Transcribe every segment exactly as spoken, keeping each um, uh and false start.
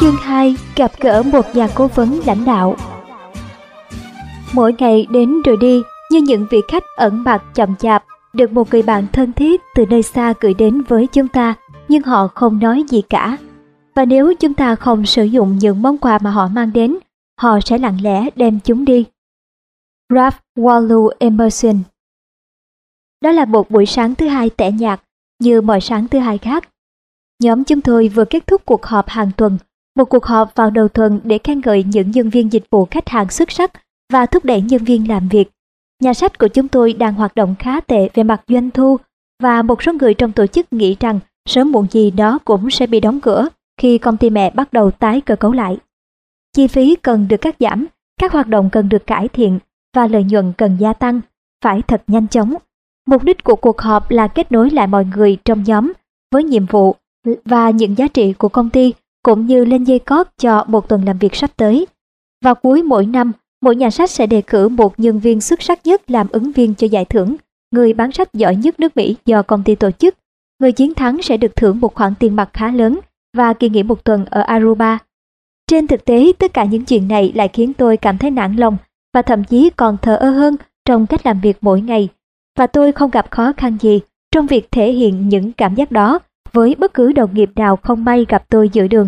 Chương hai. Gặp gỡ một nhà cố vấn lãnh đạo. Mỗi ngày đến rồi đi như những vị khách ẩn mặt chậm chạp, được một người bạn thân thiết từ nơi xa gửi đến với chúng ta, nhưng họ không nói gì cả. Và nếu chúng ta không sử dụng những món quà mà họ mang đến, họ sẽ lặng lẽ đem chúng đi. Ralph Waldo Emerson. Đó là một buổi sáng thứ hai tẻ nhạt, như mọi sáng thứ hai khác. Nhóm chúng tôi vừa kết thúc cuộc họp hàng tuần, một cuộc họp vào đầu tuần để khen ngợi những nhân viên dịch vụ khách hàng xuất sắc và thúc đẩy nhân viên làm việc. Nhà sách của chúng tôi đang hoạt động khá tệ về mặt doanh thu, và một số người trong tổ chức nghĩ rằng sớm muộn gì đó cũng sẽ bị đóng cửa khi công ty mẹ bắt đầu tái cơ cấu lại. Chi phí cần được cắt giảm, các hoạt động cần được cải thiện và lợi nhuận cần gia tăng, phải thật nhanh chóng. Mục đích của cuộc họp là kết nối lại mọi người trong nhóm với nhiệm vụ và những giá trị của công ty, cũng như lên dây cót cho một tuần làm việc sắp tới. Vào cuối mỗi năm, mỗi nhà sách sẽ đề cử một nhân viên xuất sắc nhất làm ứng viên cho giải thưởng người bán sách giỏi nhất nước Mỹ do công ty tổ chức. Người chiến thắng sẽ được thưởng một khoản tiền mặt khá lớn và kỳ nghỉ một tuần ở Aruba. Trên thực tế, tất cả những chuyện này lại khiến tôi cảm thấy nản lòng và thậm chí còn thờ ơ hơn trong cách làm việc mỗi ngày. Và tôi không gặp khó khăn gì trong việc thể hiện những cảm giác đó với bất cứ đồng nghiệp nào không may gặp tôi giữa đường.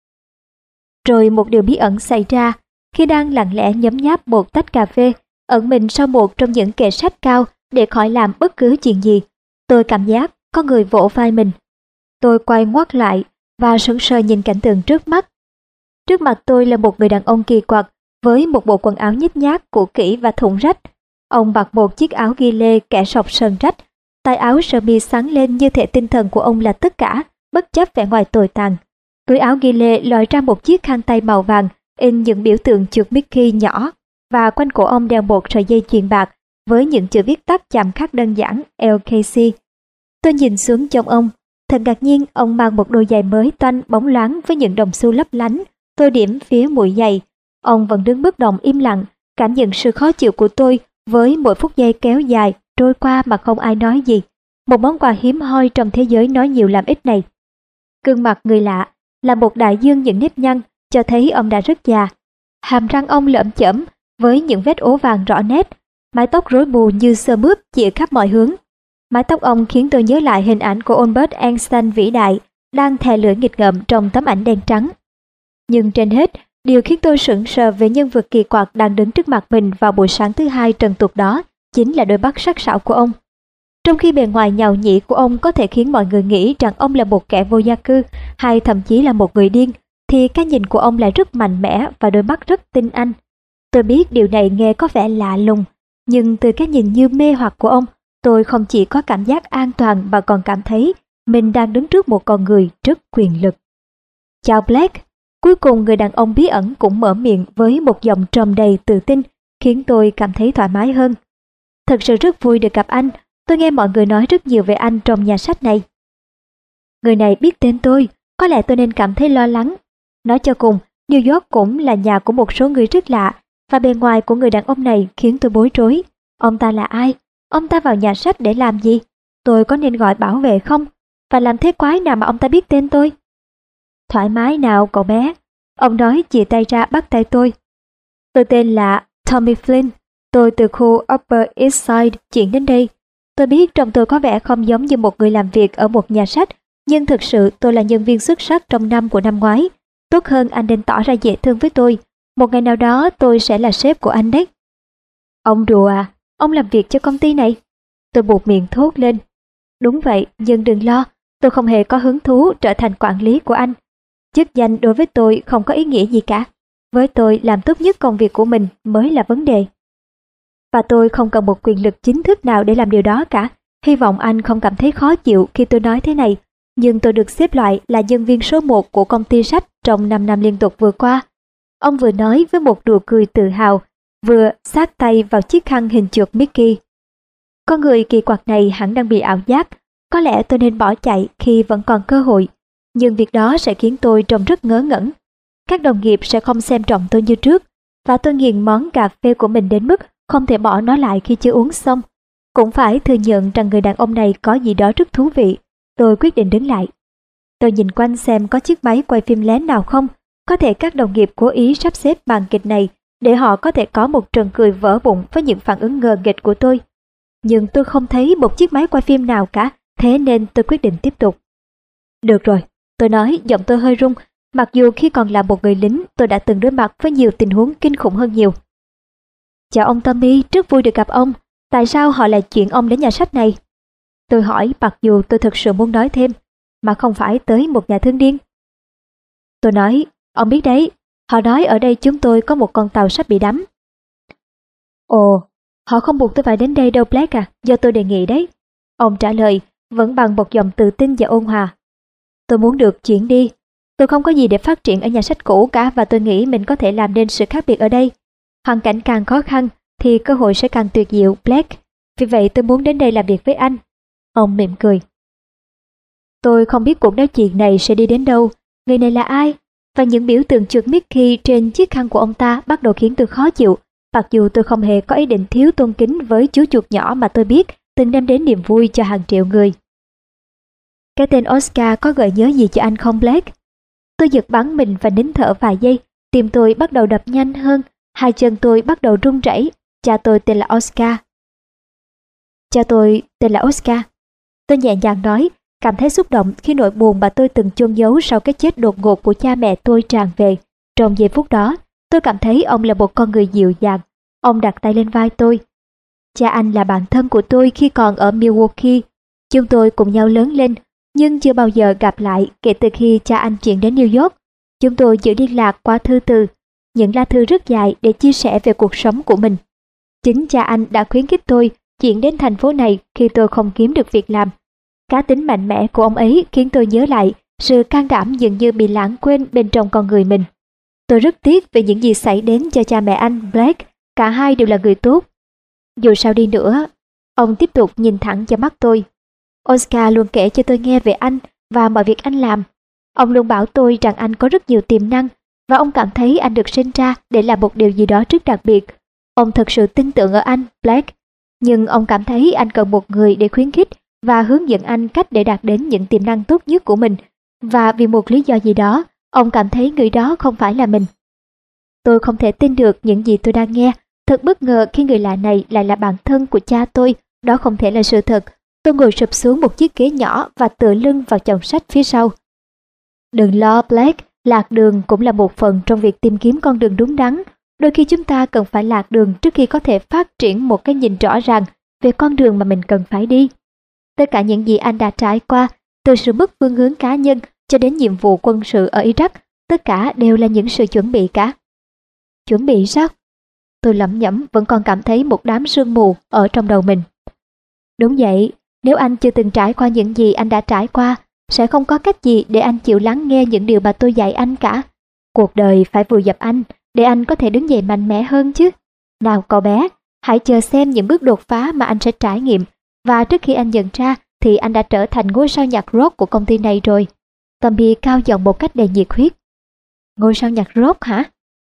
Rồi một điều bí ẩn xảy ra khi đang lặng lẽ nhấm nháp một tách cà phê, ẩn mình sau một trong những kệ sách cao để khỏi làm bất cứ chuyện gì. Tôi cảm giác có người vỗ vai mình. Tôi quay ngoắt lại và sững sờ nhìn cảnh tượng trước mắt. Trước mặt tôi là một người đàn ông kỳ quặc với một bộ quần áo nhếch nhác, cũ kỹ và thủng rách. Ông mặc một chiếc áo ghi lê kẻ sọc sờn rách. Tay áo sơ mi sáng lên như thể tinh thần của ông là tất cả, bất chấp vẻ ngoài tồi tàn. Dưới áo ghi lê lòi ra một chiếc khăn tay màu vàng in những biểu tượng chuột Mickey nhỏ, và quanh cổ ông đeo một sợi dây chuyền bạc với những chữ viết tắt chạm khắc đơn giản L K C. Tôi nhìn xuống trông ông, thật ngạc nhiên. Ông mang một đôi giày mới toanh bóng loáng với những đồng xu lấp lánh. Tôi điểm phía mũi giày. Ông vẫn đứng bất động im lặng, cảm nhận sự khó chịu của tôi với mỗi phút giây kéo dài trôi qua mà không ai nói gì. Một món quà hiếm hoi trong thế giới nói nhiều làm ít này. Gương mặt người lạ là một đại dương những nếp nhăn, cho thấy ông đã rất già. Hàm răng ông lởm chởm với những vết ố vàng rõ nét, mái tóc rối bù như sơ mướp chĩa khắp mọi hướng. Mái tóc ông khiến tôi nhớ lại hình ảnh của Albert Einstein vĩ đại đang thè lưỡi nghịch ngợm trong tấm ảnh đen trắng. Nhưng trên hết, điều khiến tôi sững sờ về nhân vật kỳ quặc đang đứng trước mặt mình vào buổi sáng thứ hai trần tục đó chính là đôi mắt sắc sảo của ông. Trong khi bề ngoài nhàu nhĩ của ông có thể khiến mọi người nghĩ rằng ông là một kẻ vô gia cư hay thậm chí là một người điên, thì cái nhìn của ông lại rất mạnh mẽ và đôi mắt rất tinh anh. Tôi biết điều này nghe có vẻ lạ lùng, nhưng từ cái nhìn như mê hoặc của ông, tôi không chỉ có cảm giác an toàn mà còn cảm thấy mình đang đứng trước một con người rất quyền lực. Chào Blake. Cuối cùng người đàn ông bí ẩn cũng mở miệng với một giọng trầm đầy tự tin, khiến tôi cảm thấy thoải mái hơn. Thật sự rất vui được gặp anh. Tôi nghe mọi người nói rất nhiều về anh trong nhà sách này. Người này biết tên tôi, có lẽ tôi nên cảm thấy lo lắng. Nói cho cùng, New York cũng là nhà của một số người rất lạ, và bề ngoài của người đàn ông này khiến tôi bối rối. Ông ta là ai? Ông ta vào nhà sách để làm gì? Tôi có nên gọi bảo vệ không? Và làm thế quái nào mà ông ta biết tên tôi? Thoải mái nào cậu bé. Ông nói chìa tay ra bắt tay tôi. Tôi tên là Tommy Flynn. Tôi từ khu Upper East Side chuyển đến đây. Tôi biết trông tôi có vẻ không giống như một người làm việc ở một nhà sách, nhưng thực sự tôi là nhân viên xuất sắc trong năm của năm ngoái. Tốt hơn anh nên tỏ ra dễ thương với tôi. Một ngày nào đó tôi sẽ là sếp của anh đấy. Ông đùa à? Ông làm việc cho công ty này? Tôi buột miệng thốt lên. Đúng vậy, nhưng đừng lo, tôi không hề có hứng thú trở thành quản lý của anh. Chức danh đối với tôi không có ý nghĩa gì cả. Với tôi, làm tốt nhất công việc của mình mới là vấn đề. Và tôi không cần một quyền lực chính thức nào để làm điều đó cả. Hy vọng anh không cảm thấy khó chịu khi tôi nói thế này. Nhưng tôi được xếp loại là nhân viên số một của công ty sách trong năm năm liên tục vừa qua. Ông vừa nói với một nụ cười tự hào, vừa sát tay vào chiếc khăn hình chuột Mickey. Con người kỳ quặc này hẳn đang bị ảo giác. Có lẽ tôi nên bỏ chạy khi vẫn còn cơ hội. Nhưng việc đó sẽ khiến tôi trông rất ngớ ngẩn. Các đồng nghiệp sẽ không xem trọng tôi như trước. Và tôi nghiền món cà phê của mình đến mức không thể bỏ nó lại khi chưa uống xong. Cũng phải thừa nhận rằng người đàn ông này có gì đó rất thú vị. Tôi quyết định đứng lại. Tôi nhìn quanh xem có chiếc máy quay phim lén nào không. có thể các đồng nghiệp cố ý sắp xếp màn kịch này để họ có thể có một trận cười vỡ bụng với những phản ứng ngờ nghệch của tôi. Nhưng tôi không thấy một chiếc máy quay phim nào cả, thế nên tôi quyết định tiếp tục. Được rồi, tôi nói, giọng tôi hơi run, mặc dù khi còn là một người lính tôi đã từng đối mặt với nhiều tình huống kinh khủng hơn nhiều. Chào ông Tommy, rất vui được gặp ông. Tại sao họ lại chuyển ông đến nhà sách này? Tôi hỏi mặc dù tôi thực sự muốn nói thêm, mà không phải tới một nhà thương điên. Tôi nói, ông biết đấy, họ nói ở đây chúng tôi có một con tàu sắp bị đắm. Ồ, họ không buộc tôi phải đến đây đâu Blake à, do tôi đề nghị đấy. Ông trả lời, vẫn bằng một giọng tự tin và ôn hòa. Tôi muốn được chuyển đi. Tôi không có gì để phát triển ở nhà sách cũ cả và tôi nghĩ mình có thể làm nên sự khác biệt ở đây. Hoàn cảnh càng khó khăn thì cơ hội sẽ càng tuyệt diệu, Blake. Vì vậy tôi muốn đến đây làm việc với anh. Ông mỉm cười. Tôi không biết cuộc nói chuyện này sẽ đi đến đâu. Người này là ai? Và những biểu tượng chuột Mickey trên chiếc khăn của ông ta bắt đầu khiến tôi khó chịu. Mặc dù tôi không hề có ý định thiếu tôn kính với chú chuột nhỏ mà tôi biết từng đem đến niềm vui cho hàng triệu người. Cái tên Oscar có gợi nhớ gì cho anh không Blake? Tôi giật bắn mình và nín thở vài giây. Tim tôi bắt đầu đập nhanh hơn. Hai chân tôi bắt đầu run rẩy. Cha tôi tên là Oscar. Cha tôi tên là Oscar. Tôi nhẹ nhàng nói, cảm thấy xúc động khi nỗi buồn mà tôi từng chôn giấu sau cái chết đột ngột của cha mẹ tôi tràn về. Trong giây phút đó, tôi cảm thấy ông là một con người dịu dàng. Ông đặt tay lên vai tôi. Cha anh là bạn thân của tôi khi còn ở Milwaukee. Chúng tôi cùng nhau lớn lên, nhưng chưa bao giờ gặp lại kể từ khi cha anh chuyển đến New York. Chúng tôi giữ liên lạc qua thư từ, những lá thư rất dài để chia sẻ về cuộc sống của mình. Chính cha anh đã khuyến khích tôi chuyển đến thành phố này khi tôi không kiếm được việc làm. Cá tính mạnh mẽ của ông ấy khiến tôi nhớ lại sự can đảm dường như bị lãng quên bên trong con người mình. Tôi rất tiếc về những gì xảy đến cho cha mẹ anh, Blake. Cả hai đều là người tốt. Dù sao đi nữa, ông tiếp tục nhìn thẳng vào mắt tôi. Oscar luôn kể cho tôi nghe về anh và mọi việc anh làm. Ông luôn bảo tôi rằng anh có rất nhiều tiềm năng và ông cảm thấy anh được sinh ra để làm một điều gì đó rất đặc biệt. Ông thật sự tin tưởng ở anh, Blake. Nhưng ông cảm thấy anh cần một người để khuyến khích và hướng dẫn anh cách để đạt đến những tiềm năng tốt nhất của mình. Và vì một lý do gì đó, ông cảm thấy người đó không phải là mình. Tôi không thể tin được những gì tôi đang nghe. Thật bất ngờ khi người lạ này lại là bạn thân của cha tôi. Đó không thể là sự thật. Tôi ngồi sụp xuống một chiếc ghế nhỏ và tựa lưng vào chồng sách phía sau. Đừng lo Blake, lạc đường cũng là một phần trong việc tìm kiếm con đường đúng đắn. Đôi khi chúng ta cần phải lạc đường trước khi có thể phát triển một cái nhìn rõ ràng về con đường mà mình cần phải đi. Tất cả những gì anh đã trải qua, từ sự mất phương hướng cá nhân cho đến nhiệm vụ quân sự ở Iraq, tất cả đều là những sự chuẩn bị cả. Chuẩn bị sao? Tôi lẩm nhẩm vẫn còn cảm thấy một đám sương mù ở trong đầu mình. Đúng vậy, nếu anh chưa từng trải qua những gì anh đã trải qua, sẽ không có cách gì để anh chịu lắng nghe những điều mà tôi dạy anh cả. Cuộc đời phải vùi dập anh, để anh có thể đứng dậy mạnh mẽ hơn chứ. Nào cậu bé, hãy chờ xem những bước đột phá mà anh sẽ trải nghiệm, và trước khi anh nhận ra thì anh đã trở thành ngôi sao nhạc rock của công ty này rồi. Tommy cao giọng một cách đầy nhiệt huyết. Ngôi sao nhạc rock hả?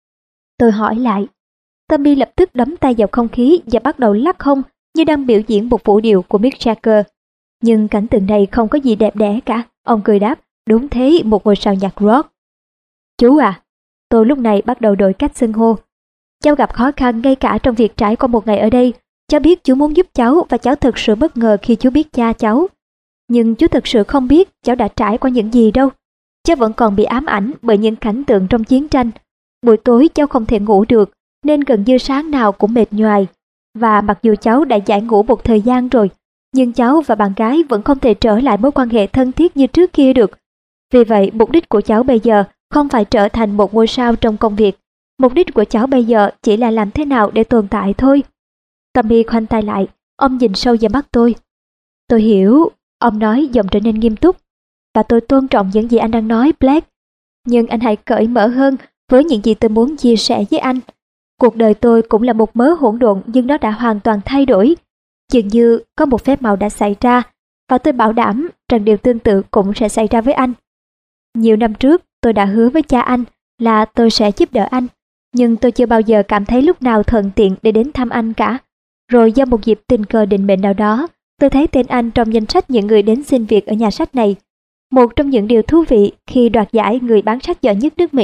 Tôi hỏi lại. Tommy lập tức đấm tay vào không khí và bắt đầu lắc hông như đang biểu diễn một vũ điệu của Mick Jagger. Nhưng cảnh tượng này không có gì đẹp đẽ cả. Ông cười đáp, đúng thế, một ngôi sao nhạc rock. Chú à, tôi lúc này bắt đầu đổi cách xưng hô. Cháu gặp khó khăn ngay cả trong việc trải qua một ngày ở đây. Cháu biết chú muốn giúp cháu và cháu thực sự bất ngờ khi chú biết cha cháu. Nhưng chú thực sự không biết cháu đã trải qua những gì đâu. Cháu vẫn còn bị ám ảnh bởi những cảnh tượng trong chiến tranh. Buổi tối cháu không thể ngủ được nên gần như sáng nào cũng mệt nhoài. Và mặc dù cháu đã giải ngũ một thời gian rồi, nhưng cháu và bạn gái vẫn không thể trở lại mối quan hệ thân thiết như trước kia được. Vì vậy, mục đích của cháu bây giờ không phải trở thành một ngôi sao trong công việc. Mục đích của cháu bây giờ chỉ là làm thế nào để tồn tại thôi. Tommy khoanh tay lại, ông nhìn sâu vào mắt tôi. Tôi hiểu, ông nói giọng trở nên nghiêm túc. Và tôi tôn trọng những gì anh đang nói, Blake. Nhưng anh hãy cởi mở hơn với những gì tôi muốn chia sẻ với anh. Cuộc đời tôi cũng là một mớ hỗn độn nhưng nó đã hoàn toàn thay đổi. Dường như có một phép màu đã xảy ra và tôi bảo đảm rằng điều tương tự cũng sẽ xảy ra với anh. Nhiều năm trước tôi đã hứa với cha anh là tôi sẽ giúp đỡ anh, nhưng tôi chưa bao giờ cảm thấy lúc nào thuận tiện để đến thăm anh cả. Rồi do một dịp tình cờ định mệnh nào đó, tôi thấy tên anh trong danh sách những người đến xin việc ở nhà sách này. Một trong những điều thú vị khi đoạt giải người bán sách giỏi nhất nước Mỹ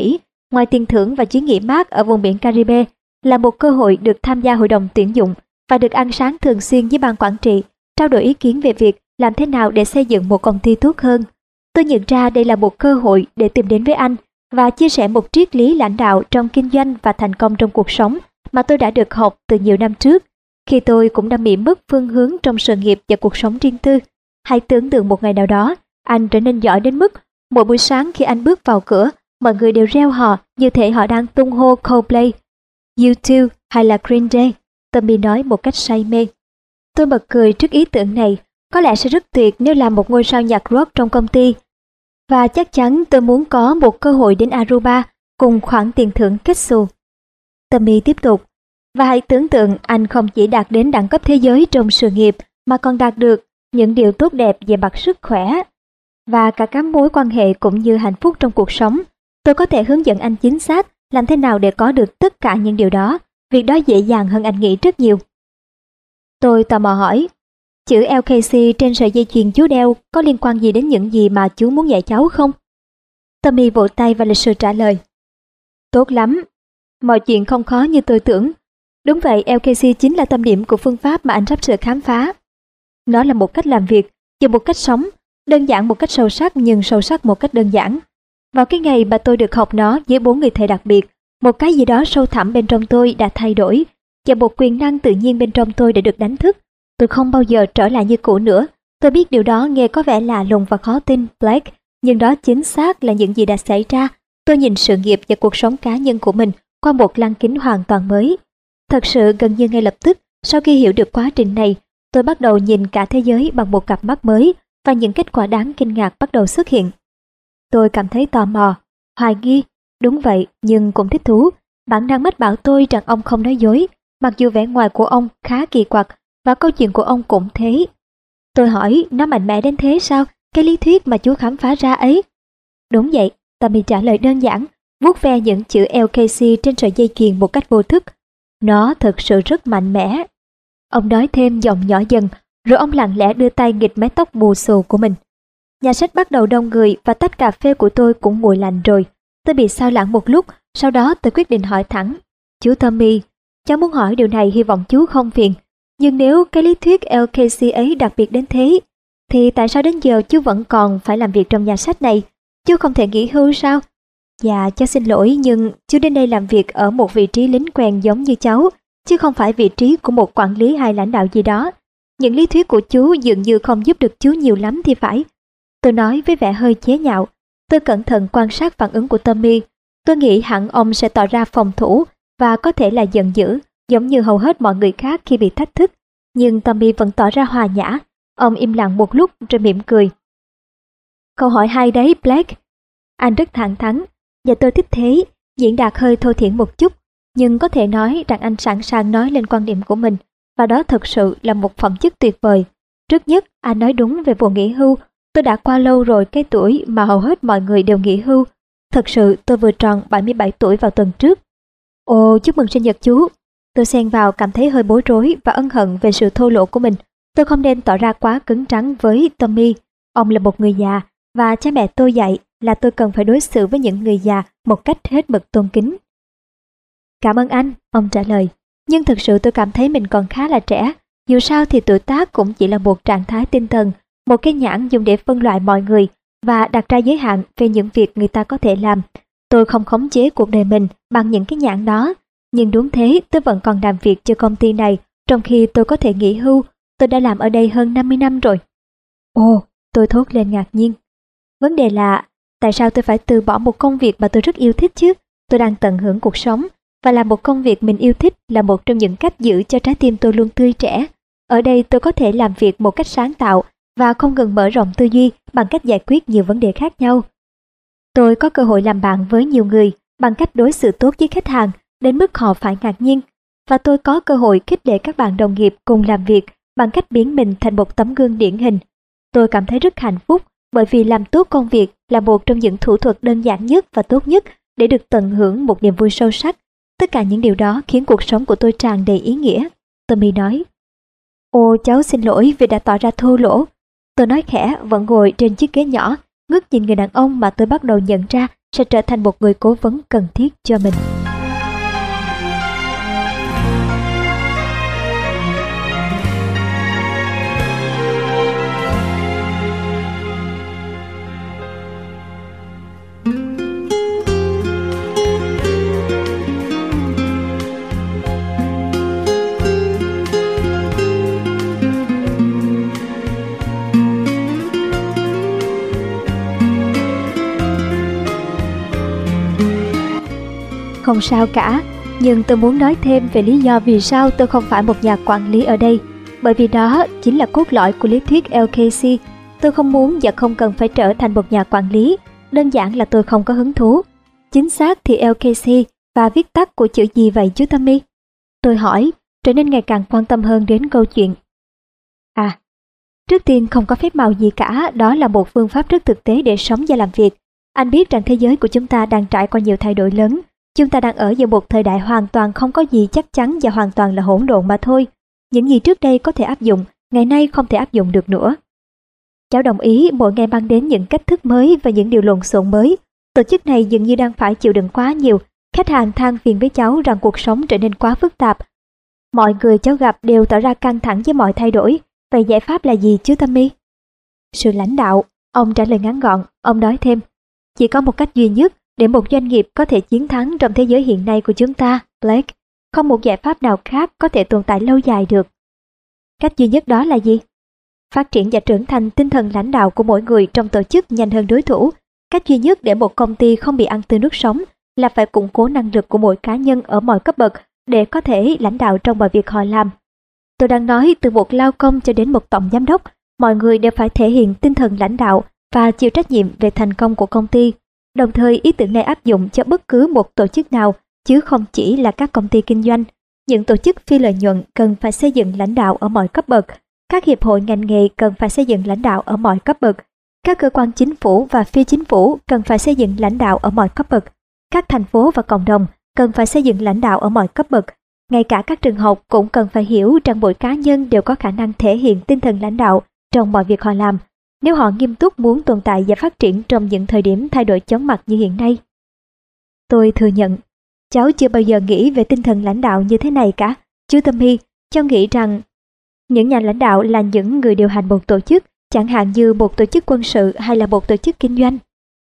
ngoài tiền thưởng và chuyến nghỉ mát ở vùng biển Caribe, là một cơ hội được tham gia hội đồng tuyển dụng và được ăn sáng thường xuyên với ban quản trị, trao đổi ý kiến về việc làm thế nào để xây dựng một công ty tốt hơn. Tôi nhận ra đây là một cơ hội để tìm đến với anh và chia sẻ một triết lý lãnh đạo trong kinh doanh và thành công trong cuộc sống mà tôi đã được học từ nhiều năm trước, khi tôi cũng đã bị mất phương hướng trong sự nghiệp và cuộc sống riêng tư. Hãy tưởng tượng một ngày nào đó, anh trở nên giỏi đến mức mỗi buổi sáng khi anh bước vào cửa, mọi người đều reo hò như thể họ đang tung hô Coldplay, U hai hay là Green Day, Tommy nói một cách say mê. Tôi bật cười trước ý tưởng này, có lẽ sẽ rất tuyệt nếu làm một ngôi sao nhạc rock trong công ty. Và chắc chắn tôi muốn có một cơ hội đến Aruba cùng khoản tiền thưởng kết xù. Tommy tiếp tục, và hãy tưởng tượng anh không chỉ đạt đến đẳng cấp thế giới trong sự nghiệp mà còn đạt được những điều tốt đẹp về mặt sức khỏe và cả các mối quan hệ cũng như hạnh phúc trong cuộc sống. Tôi có thể hướng dẫn anh chính xác làm thế nào để có được tất cả những điều đó. Việc đó dễ dàng hơn anh nghĩ rất nhiều. Tôi tò mò hỏi, chữ L K C trên sợi dây chuyền chú đeo có liên quan gì đến những gì mà chú muốn dạy cháu không? Tommy vỗ tay và lịch sự trả lời, tốt lắm, mọi chuyện không khó như tôi tưởng. Đúng vậy, L K C chính là tâm điểm của phương pháp mà anh sắp sửa khám phá. Nó là một cách làm việc, và một cách sống, đơn giản một cách sâu sắc nhưng sâu sắc một cách đơn giản. Vào cái ngày mà tôi được học nó với bốn người thầy đặc biệt, một cái gì đó sâu thẳm bên trong tôi đã thay đổi, và một quyền năng tự nhiên bên trong tôi đã được đánh thức. Tôi không bao giờ trở lại như cũ nữa. Tôi biết điều đó nghe có vẻ lạ lùng và khó tin, Blake, nhưng đó chính xác là những gì đã xảy ra. Tôi nhìn sự nghiệp và cuộc sống cá nhân của mình qua một lăng kính hoàn toàn mới. Thật sự gần như ngay lập tức, sau khi hiểu được quá trình này, tôi bắt đầu nhìn cả thế giới bằng một cặp mắt mới và những kết quả đáng kinh ngạc bắt đầu xuất hiện. Tôi cảm thấy tò mò, hoài nghi, đúng vậy, nhưng cũng thích thú. Bản năng mách bảo tôi rằng ông không nói dối, mặc dù vẻ ngoài của ông khá kỳ quặc và câu chuyện của ông cũng thế. Tôi hỏi, nó mạnh mẽ đến thế sao, cái lý thuyết mà chú khám phá ra ấy? Đúng vậy, Tommy trả lời đơn giản, vuốt ve những chữ L K C trên sợi dây chuyền một cách vô thức. Nó thực sự rất mạnh mẽ. Ông nói thêm giọng nhỏ dần, rồi ông lặng lẽ đưa tay nghịch mái tóc bù xù của mình. Nhà sách bắt đầu đông người và tách cà phê của tôi cũng nguội lạnh rồi. Tôi bị sao lãng một lúc, sau đó tôi quyết định hỏi thẳng. Chú Tommy, cháu muốn hỏi điều này, hy vọng chú không phiền. Nhưng nếu cái lý thuyết L K C ấy đặc biệt đến thế, thì tại sao đến giờ chú vẫn còn phải làm việc trong nhà sách này? Chú không thể nghỉ hưu sao? Dạ, cháu xin lỗi, nhưng chú đến đây làm việc ở một vị trí lính quèn giống như cháu, chứ không phải vị trí của một quản lý hay lãnh đạo gì đó. Những lý thuyết của chú dường như không giúp được chú nhiều lắm thì phải. Tôi nói với vẻ hơi chế nhạo. Tôi cẩn thận quan sát phản ứng của Tommy. Tôi nghĩ hẳn ông sẽ tỏ ra phòng thủ và có thể là giận dữ, giống như hầu hết mọi người khác khi bị thách thức. Nhưng Tommy vẫn tỏ ra hòa nhã. Ông im lặng một lúc rồi mỉm cười. Câu hỏi hay đấy, Blake. Anh rất thẳng thắn, và tôi thích thế, diễn đạt hơi thô thiển một chút, nhưng có thể nói rằng anh sẵn sàng nói lên quan điểm của mình, và đó thật sự là một phẩm chất tuyệt vời. Trước nhất, anh nói đúng về vụ nghỉ hưu. Tôi đã qua lâu rồi cái tuổi mà hầu hết mọi người đều nghỉ hưu. Thật sự tôi vừa tròn bảy mươi bảy tuổi vào tuần trước. Ồ, chúc mừng sinh nhật chú. Tôi xen vào cảm thấy hơi bối rối và ân hận về sự thô lỗ của mình. Tôi không nên tỏ ra quá cứng rắn với Tommy. Ông là một người già, và cha mẹ tôi dạy là tôi cần phải đối xử với những người già một cách hết mực tôn kính. Cảm ơn anh, ông trả lời. Nhưng thực sự tôi cảm thấy mình còn khá là trẻ. Dù sao thì tuổi tác cũng chỉ là một trạng thái tinh thần, một cái nhãn dùng để phân loại mọi người và đặt ra giới hạn về những việc người ta có thể làm. Tôi không khống chế cuộc đời mình bằng những cái nhãn đó. Nhưng đúng thế, tôi vẫn còn làm việc cho công ty này, trong khi tôi có thể nghỉ hưu. Tôi đã làm ở đây hơn năm mươi năm rồi. Ồ, tôi thốt lên ngạc nhiên. Vấn đề là, tại sao tôi phải từ bỏ một công việc mà tôi rất yêu thích chứ? Tôi đang tận hưởng cuộc sống, và làm một công việc mình yêu thích là một trong những cách giữ cho trái tim tôi luôn tươi trẻ. Ở đây tôi có thể làm việc một cách sáng tạo và không ngừng mở rộng tư duy bằng cách giải quyết nhiều vấn đề khác nhau. Tôi có cơ hội làm bạn với nhiều người bằng cách đối xử tốt với khách hàng đến mức họ phải ngạc nhiên. Và tôi có cơ hội khích lệ các bạn đồng nghiệp cùng làm việc bằng cách biến mình thành một tấm gương điển hình. Tôi cảm thấy rất hạnh phúc bởi vì làm tốt công việc là một trong những thủ thuật đơn giản nhất và tốt nhất để được tận hưởng một niềm vui sâu sắc. Tất cả những điều đó khiến cuộc sống của tôi tràn đầy ý nghĩa. Tommy nói. Ồ, cháu xin lỗi vì đã tỏ ra thô lỗ. Tôi nói khẽ, vẫn ngồi trên chiếc ghế nhỏ, ngước nhìn người đàn ông mà tôi bắt đầu nhận ra sẽ trở thành một người cố vấn cần thiết cho mình. Không sao cả, nhưng tôi muốn nói thêm về lý do vì sao tôi không phải một nhà quản lý ở đây. Bởi vì đó chính là cốt lõi của lý thuyết L K C. Tôi không muốn và không cần phải trở thành một nhà quản lý, đơn giản là tôi không có hứng thú. Chính xác thì L K C và viết tắt của chữ gì vậy chú Tommy? Tôi hỏi, trở nên ngày càng quan tâm hơn đến câu chuyện. À, trước tiên không có phép màu gì cả, đó là một phương pháp rất thực tế để sống và làm việc. Anh biết rằng thế giới của chúng ta đang trải qua nhiều thay đổi lớn. Chúng ta đang ở giữa một thời đại hoàn toàn không có gì chắc chắn và hoàn toàn là hỗn độn mà thôi. Những gì trước đây có thể áp dụng, ngày nay không thể áp dụng được nữa. Cháu đồng ý mỗi ngày mang đến những cách thức mới và những điều lộn xộn mới. Tổ chức này dường như đang phải chịu đựng quá nhiều. Khách hàng than phiền với cháu rằng cuộc sống trở nên quá phức tạp. Mọi người cháu gặp đều tỏ ra căng thẳng với mọi thay đổi. Vậy giải pháp là gì chú Tommy? Sự lãnh đạo, ông trả lời ngắn gọn. Ông nói thêm, chỉ có một cách duy nhất để một doanh nghiệp có thể chiến thắng trong thế giới hiện nay của chúng ta, Blake. Không một giải pháp nào khác có thể tồn tại lâu dài được. Cách duy nhất đó là gì? Phát triển và trưởng thành tinh thần lãnh đạo của mỗi người trong tổ chức nhanh hơn đối thủ. Cách duy nhất để một công ty không bị ăn tươi nuốt sống là phải củng cố năng lực của mỗi cá nhân ở mọi cấp bậc để có thể lãnh đạo trong mọi việc họ làm. Tôi đang nói từ một lao công cho đến một tổng giám đốc, mọi người đều phải thể hiện tinh thần lãnh đạo và chịu trách nhiệm về thành công của công ty. Đồng thời ý tưởng này áp dụng cho bất cứ một tổ chức nào, chứ không chỉ là các công ty kinh doanh. Những tổ chức phi lợi nhuận cần phải xây dựng lãnh đạo ở mọi cấp bậc. Các hiệp hội ngành nghề cần phải xây dựng lãnh đạo ở mọi cấp bậc. Các cơ quan chính phủ và phi chính phủ cần phải xây dựng lãnh đạo ở mọi cấp bậc. Các thành phố và cộng đồng cần phải xây dựng lãnh đạo ở mọi cấp bậc. Ngay cả các trường học cũng cần phải hiểu rằng mỗi cá nhân đều có khả năng thể hiện tinh thần lãnh đạo trong mọi việc họ làm, nếu họ nghiêm túc muốn tồn tại và phát triển trong những thời điểm thay đổi chóng mặt như hiện nay. Tôi thừa nhận, cháu chưa bao giờ nghĩ về tinh thần lãnh đạo như thế này cả. Chú Tommy, cháu nghĩ rằng những nhà lãnh đạo là những người điều hành một tổ chức, chẳng hạn như một tổ chức quân sự hay là một tổ chức kinh doanh.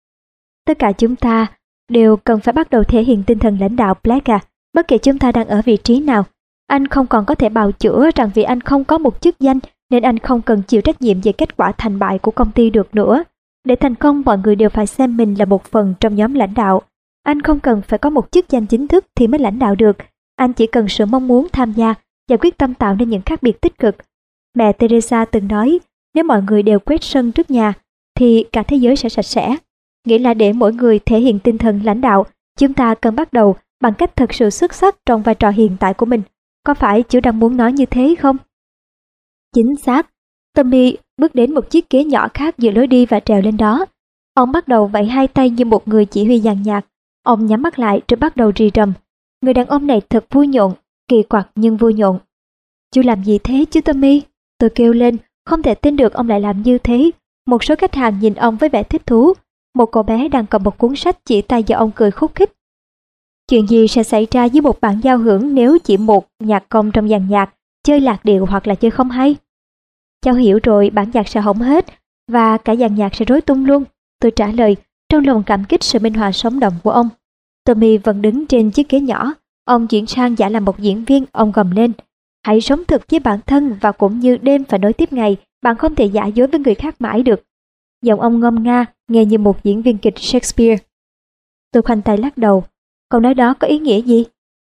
Tất cả chúng ta đều cần phải bắt đầu thể hiện tinh thần lãnh đạo, Blake à, bất kể chúng ta đang ở vị trí nào. Anh không còn có thể bào chữa rằng vì anh không có một chức danh nên anh không cần chịu trách nhiệm về kết quả thành bại của công ty được nữa. Để thành công, mọi người đều phải xem mình là một phần trong nhóm lãnh đạo. Anh không cần phải có một chức danh chính thức thì mới lãnh đạo được. Anh chỉ cần sự mong muốn tham gia và quyết tâm tạo nên những khác biệt tích cực. Mẹ Teresa từng nói, nếu mọi người đều quét sân trước nhà, thì cả thế giới sẽ sạch sẽ. Nghĩa là để mỗi người thể hiện tinh thần lãnh đạo, chúng ta cần bắt đầu bằng cách thật sự xuất sắc trong vai trò hiện tại của mình. Có phải chú đang muốn nói như thế không? Chính xác. Tommy bước đến một chiếc ghế nhỏ khác giữa lối đi và trèo lên đó. Ông bắt đầu vẫy hai tay như một người chỉ huy dàn nhạc. Ông nhắm mắt lại rồi bắt đầu rì rầm. Người đàn ông này thật vui nhộn, kỳ quặc nhưng vui nhộn. Chú làm gì thế chú Tommy? Tôi kêu lên, không thể tin được ông lại làm như thế. Một số khách hàng nhìn ông với vẻ thích thú. Một cô bé đang cầm một cuốn sách chỉ tay vào ông cười khúc khích. Chuyện gì sẽ xảy ra với một bản giao hưởng nếu chỉ một nhạc công trong dàn nhạc chơi lạc điệu hoặc là chơi không hay? Cháu hiểu rồi, bản nhạc sẽ hỏng hết và cả dàn nhạc sẽ rối tung luôn. Tôi trả lời, trong lòng cảm kích sự minh họa sống động của ông. Tommy vẫn đứng trên chiếc ghế nhỏ. Ông chuyển sang giả làm một diễn viên, ông gầm lên. Hãy sống thực với bản thân và cũng như đêm phải nối tiếp ngày, bạn không thể giả dối với người khác mãi được. Giọng ông ngâm nga, nghe như một diễn viên kịch Shakespeare. Tôi khoanh tay lắc đầu. Câu nói đó có ý nghĩa gì?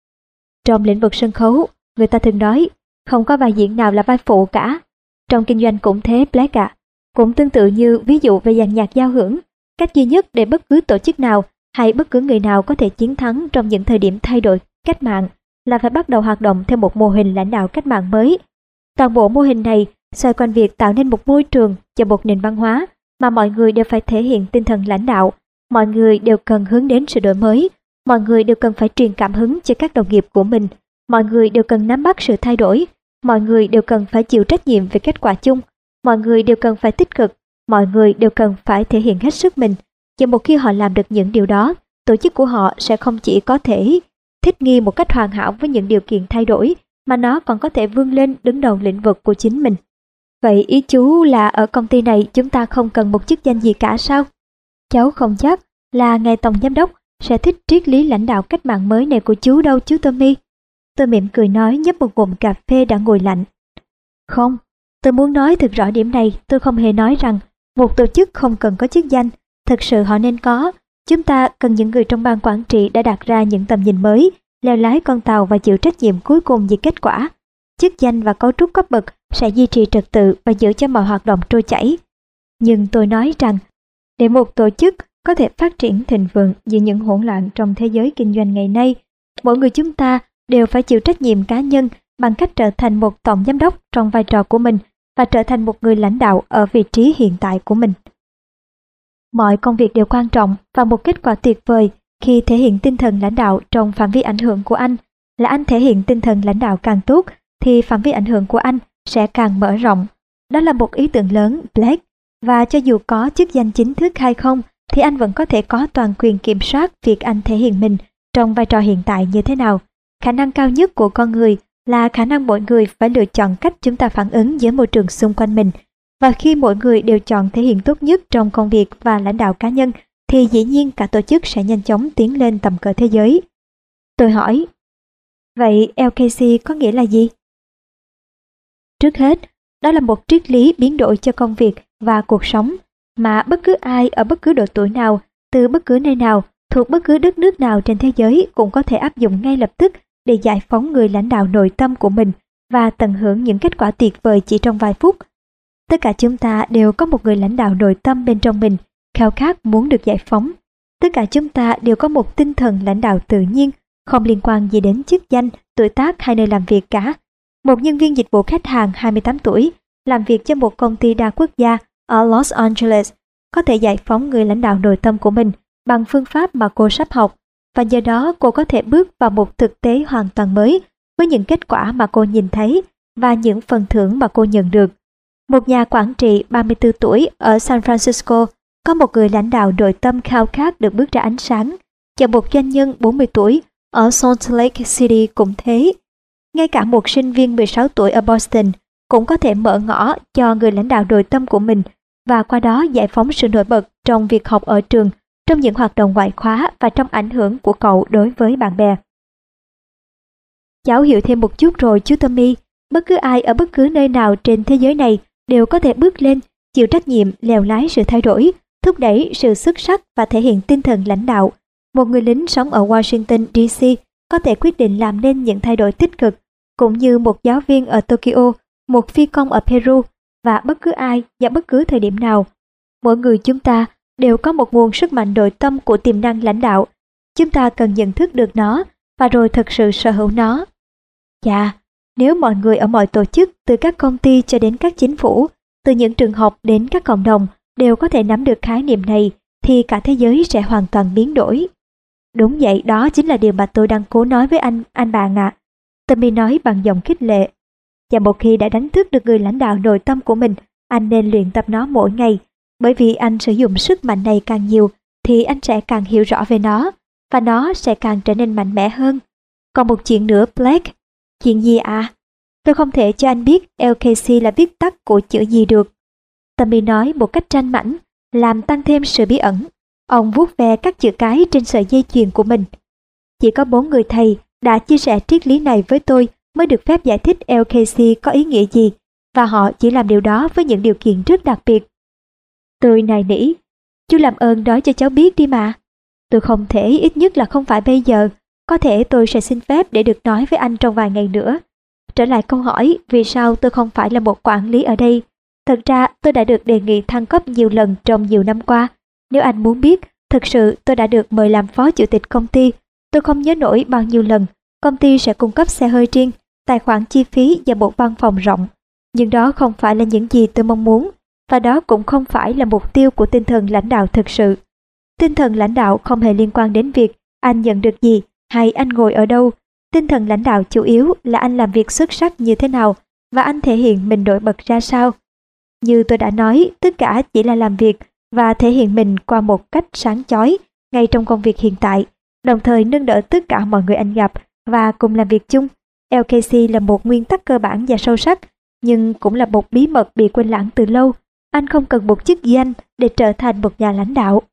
Trong lĩnh vực sân khấu, người ta thường nói, không có vai diễn nào là vai phụ cả. Trong kinh doanh cũng thế, Blake ạ. Cũng tương tự như ví dụ về dàn nhạc giao hưởng. Cách duy nhất để bất cứ tổ chức nào hay bất cứ người nào có thể chiến thắng trong những thời điểm thay đổi cách mạng là phải bắt đầu hoạt động theo một mô hình lãnh đạo cách mạng mới. Toàn bộ mô hình này xoay quanh việc tạo nên một môi trường và một nền văn hóa mà mọi người đều phải thể hiện tinh thần lãnh đạo. Mọi người đều cần hướng đến sự đổi mới. Mọi người đều cần phải truyền cảm hứng cho các đồng nghiệp của mình. Mọi người đều cần nắm bắt sự thay đổi. Mọi người đều cần phải chịu trách nhiệm về kết quả chung. Mọi người đều cần phải tích cực. Mọi người đều cần phải thể hiện hết sức mình. Và một khi họ làm được những điều đó, tổ chức của họ sẽ không chỉ có thể thích nghi một cách hoàn hảo với những điều kiện thay đổi, mà nó còn có thể vươn lên đứng đầu lĩnh vực của chính mình. Vậy ý chú là ở công ty này chúng ta không cần một chức danh gì cả sao? Cháu không chắc là ngài tổng giám đốc sẽ thích triết lý lãnh đạo cách mạng mới này của chú đâu chú Tommy. Tôi mỉm cười nói, nhấp một ngụm cà phê đã nguội lạnh. Không, tôi muốn nói thật rõ điểm này. Tôi không hề nói rằng một tổ chức không cần có chức danh. Thực sự họ nên có. Chúng ta cần những người trong ban quản trị đã đặt ra những tầm nhìn mới, leo lái con tàu và chịu trách nhiệm cuối cùng về kết quả. Chức danh và cấu trúc cấp bậc sẽ duy trì trật tự và giữ cho mọi hoạt động trôi chảy. Nhưng tôi nói rằng, để một tổ chức có thể phát triển thịnh vượng giữa những hỗn loạn trong thế giới kinh doanh ngày nay, mỗi người chúng ta đều phải chịu trách nhiệm cá nhân bằng cách trở thành một tổng giám đốc trong vai trò của mình và trở thành một người lãnh đạo ở vị trí hiện tại của mình. Mọi công việc đều quan trọng và một kết quả tuyệt vời khi thể hiện tinh thần lãnh đạo trong phạm vi ảnh hưởng của anh là anh thể hiện tinh thần lãnh đạo càng tốt thì phạm vi ảnh hưởng của anh sẽ càng mở rộng. Đó là một ý tưởng lớn, Blake, và cho dù có chức danh chính thức hay không thì anh vẫn có thể có toàn quyền kiểm soát việc anh thể hiện mình trong vai trò hiện tại như thế nào. Khả năng cao nhất của con người là khả năng mỗi người phải lựa chọn cách chúng ta phản ứng với môi trường xung quanh mình. Và khi mỗi người đều chọn thể hiện tốt nhất trong công việc và lãnh đạo cá nhân, thì dĩ nhiên cả tổ chức sẽ nhanh chóng tiến lên tầm cỡ thế giới. Tôi hỏi, vậy lờ ca xê có nghĩa là gì? Trước hết, đó là một triết lý biến đổi cho công việc và cuộc sống mà bất cứ ai ở bất cứ độ tuổi nào, từ bất cứ nơi nào, thuộc bất cứ đất nước nào trên thế giới cũng có thể áp dụng ngay lập tức để giải phóng người lãnh đạo nội tâm của mình và tận hưởng những kết quả tuyệt vời chỉ trong vài phút. Tất cả chúng ta đều có một người lãnh đạo nội tâm bên trong mình, khao khát muốn được giải phóng. Tất cả chúng ta đều có một tinh thần lãnh đạo tự nhiên, không liên quan gì đến chức danh, tuổi tác hay nơi làm việc cả. Một nhân viên dịch vụ khách hàng hai mươi tám tuổi, làm việc cho một công ty đa quốc gia ở Los Angeles, có thể giải phóng người lãnh đạo nội tâm của mình bằng phương pháp mà cô sắp học, và nhờ đó cô có thể bước vào một thực tế hoàn toàn mới với những kết quả mà cô nhìn thấy và những phần thưởng mà cô nhận được. Một nhà quản trị ba mươi tư tuổi ở San Francisco có một người lãnh đạo nội tâm khao khát được bước ra ánh sáng, và một doanh nhân bốn mươi tuổi ở Salt Lake City cũng thế. Ngay cả một sinh viên mười sáu tuổi ở Boston cũng có thể mở ngõ cho người lãnh đạo nội tâm của mình và qua đó giải phóng sự nổi bật trong việc học ở trường, trong những hoạt động ngoại khóa và trong ảnh hưởng của cậu đối với bạn bè. Cháu hiểu thêm một chút rồi chú Tommy. Bất cứ ai ở bất cứ nơi nào trên thế giới này đều có thể bước lên, chịu trách nhiệm, lèo lái sự thay đổi, thúc đẩy sự xuất sắc và thể hiện tinh thần lãnh đạo. Một người lính sống ở Washington đê xê có thể quyết định làm nên những thay đổi tích cực, cũng như một giáo viên ở Tokyo, một phi công ở Peru và bất cứ ai và bất cứ thời điểm nào. Mỗi người chúng ta đều có một nguồn sức mạnh nội tâm của tiềm năng lãnh đạo. Chúng ta cần nhận thức được nó và rồi thực sự sở hữu nó. Chà, nếu mọi người ở mọi tổ chức, từ các công ty cho đến các chính phủ, từ những trường học đến các cộng đồng đều có thể nắm được khái niệm này, thì cả thế giới sẽ hoàn toàn biến đổi. Đúng vậy, đó chính là điều mà tôi đang cố nói với anh, anh bạn ạ. À. Tommy nói bằng giọng khích lệ. Và một khi đã đánh thức được người lãnh đạo nội tâm của mình, anh nên luyện tập nó mỗi ngày, bởi vì anh sử dụng sức mạnh này càng nhiều thì anh sẽ càng hiểu rõ về nó, và nó sẽ càng trở nên mạnh mẽ hơn. Còn một chuyện nữa, Blake. Chuyện gì à? Tôi không thể cho anh biết lờ ca xê là viết tắt của chữ gì được. Tommy nói một cách tranh mãnh, làm tăng thêm sự bí ẩn. Ông vuốt ve các chữ cái trên sợi dây chuyền của mình. Chỉ có bốn người thầy đã chia sẻ triết lý này với tôi mới được phép giải thích lờ ca xê có ý nghĩa gì, và họ chỉ làm điều đó với những điều kiện rất đặc biệt. Tôi nài nỉ, chú làm ơn nói cho cháu biết đi mà. Tôi không thể, ít nhất là không phải bây giờ. Có thể tôi sẽ xin phép để được nói với anh trong vài ngày nữa. Trở lại câu hỏi vì sao tôi không phải là một quản lý ở đây. Thật ra tôi đã được đề nghị thăng cấp nhiều lần trong nhiều năm qua. Nếu anh muốn biết, thực sự tôi đã được mời làm phó chủ tịch công ty. Tôi không nhớ nổi bao nhiêu lần. Công ty sẽ cung cấp xe hơi riêng, tài khoản chi phí và một văn phòng rộng. Nhưng đó không phải là những gì tôi mong muốn. Và đó cũng không phải là mục tiêu của tinh thần lãnh đạo thực sự. Tinh thần lãnh đạo không hề liên quan đến việc anh nhận được gì hay anh ngồi ở đâu. Tinh thần lãnh đạo chủ yếu là anh làm việc xuất sắc như thế nào và anh thể hiện mình nổi bật ra sao. Như tôi đã nói, tất cả chỉ là làm việc và thể hiện mình qua một cách sáng chói ngay trong công việc hiện tại, đồng thời nâng đỡ tất cả mọi người anh gặp và cùng làm việc chung. lờ ca xê là một nguyên tắc cơ bản và sâu sắc, nhưng cũng là một bí mật bị quên lãng từ lâu. Anh không cần một chức danh để trở thành một nhà lãnh đạo.